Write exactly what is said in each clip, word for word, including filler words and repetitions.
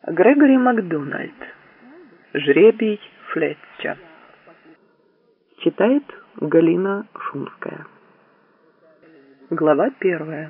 Грегори Макдональд. Жребий Флетча. Читает Галина Шумская. Глава первая.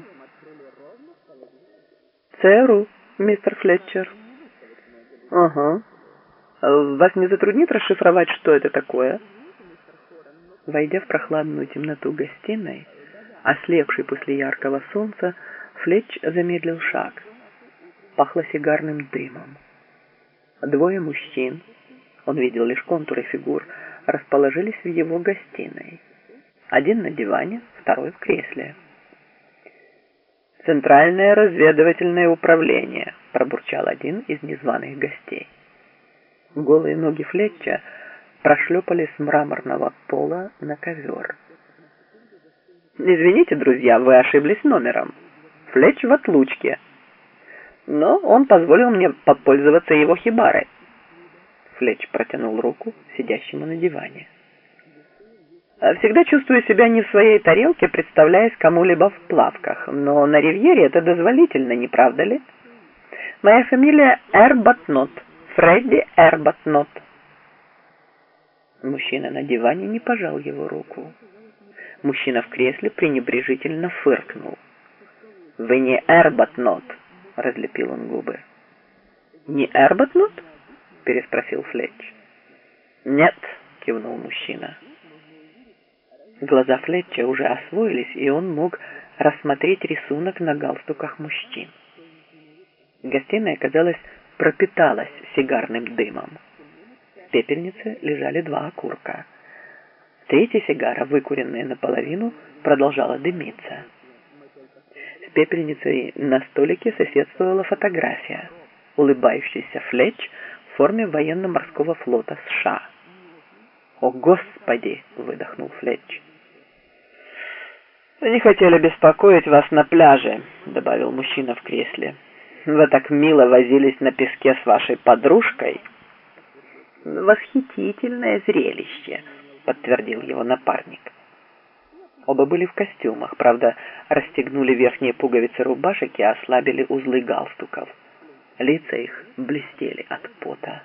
ЦРУ, мистер Флетчер. Ага. Вас не затруднит расшифровать, что это такое? Войдя в прохладную темноту гостиной, ослепший после яркого солнца, Флетч замедлил шаг. Пахло сигарным дымом. Двое мужчин, он видел лишь контуры фигур, расположились в его гостиной. Один на диване, второй в кресле. «Центральное разведывательное управление», — пробурчал один из незваных гостей. Голые ноги Флетча прошлепали с мраморного пола на ковер. «Извините, друзья, вы ошиблись номером. Флетч в отлучке. Но он позволил мне попользоваться его хибарой». Флетч протянул руку сидящему на диване. «Всегда чувствую себя не в своей тарелке, представляясь кому-либо в плавках, но на ривьере это дозволительно, не правда ли? Моя фамилия Эрбатнот, Фредди Эрбатнот». Мужчина на диване не пожал его руку. Мужчина в кресле пренебрежительно фыркнул. «Вы не Эрбатнот», — разлепил он губы. «Не Эрбатнот?» — переспросил Флетч. «Нет», — кивнул мужчина. Глаза Флетча уже освоились, и он мог рассмотреть рисунок на галстуках мужчин. Гостиная, казалось, пропиталась сигарным дымом. В пепельнице лежали два окурка. Третья сигара, выкуренная наполовину, продолжала дымиться. С пепельницей на столике соседствовала фотография. Улыбающийся Флетч в форме военно-морского флота США. «О, Господи!» — выдохнул Флетч. «Не хотели беспокоить вас на пляже», — добавил мужчина в кресле. «Вы так мило возились на песке с вашей подружкой». «Восхитительное зрелище», — подтвердил его напарник. Оба были в костюмах, правда, расстегнули верхние пуговицы рубашек и ослабили узлы галстуков. Лица их блестели от пота.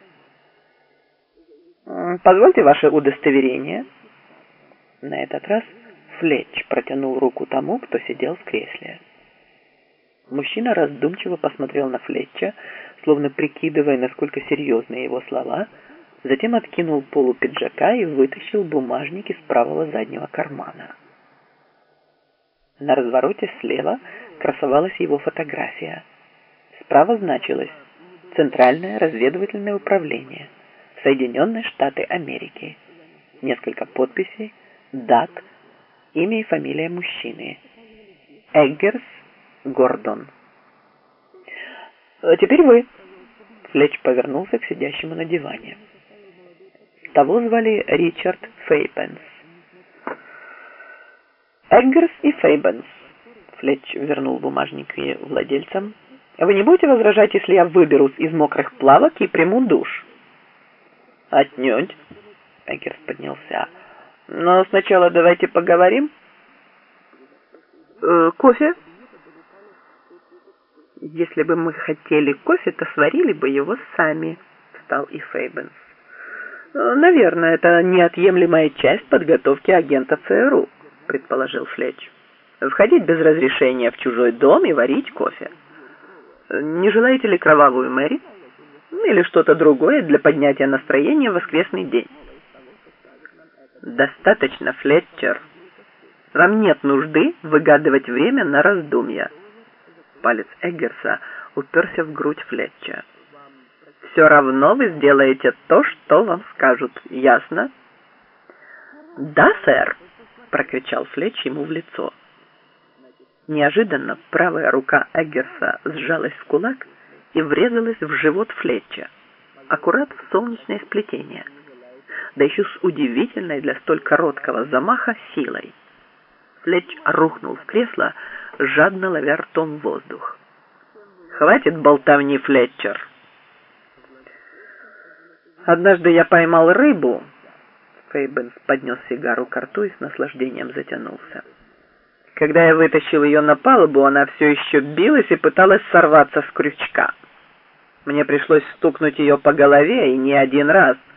«Позвольте ваше удостоверение». На этот раз Флетч протянул руку тому, кто сидел в кресле. Мужчина раздумчиво посмотрел на Флетча, словно прикидывая, насколько серьезны его слова, затем откинул полу пиджака и вытащил бумажник из правого заднего кармана. На развороте слева красовалась его фотография. Справа значилось «Центральное разведывательное управление, Соединенные Штаты Америки». Несколько подписей, дат, имя и фамилия мужчины. Эггерс Гордон. «А теперь вы». Флетч повернулся к сидящему на диване. Того звали Ричард Фейбенс. «Эггерс и Фейбенс», — Флетч вернул бумажник владельцам. «Вы не будете возражать, если я выберусь из мокрых плавок и приму душ?» «Отнюдь», — Эггерс поднялся. «Но сначала давайте поговорим». «Э, кофе?» «Если бы мы хотели кофе, то сварили бы его сами», — встал и Фейбенс. «Наверное, это неотъемлемая часть подготовки агента ЦРУ», — предположил Флетч. «Входить без разрешения в чужой дом и варить кофе. Не желаете ли кровавую Мэри? Или что-то другое для поднятия настроения в воскресный день?» «Достаточно, Флетчер. Вам нет нужды выгадывать время на раздумья». Палец Эггерса уперся в грудь Флетча. «Все равно вы сделаете то, что вам скажут. Ясно?» «Да, сэр!» — прокричал Флетч ему в лицо. Неожиданно правая рука Эггерса сжалась в кулак и врезалась в живот Флетча, аккурат в солнечное сплетение, да еще с удивительной для столь короткого замаха силой. Флетч рухнул в кресло, жадно ловя ртом воздух. «Хватит болтовни, Флетчер!» «Однажды я поймал рыбу», — Фейбенс поднес сигару к рту и с наслаждением затянулся. «Когда я вытащил ее на палубу, она все еще билась и пыталась сорваться с крючка. Мне пришлось стукнуть ее по голове, и не один раз.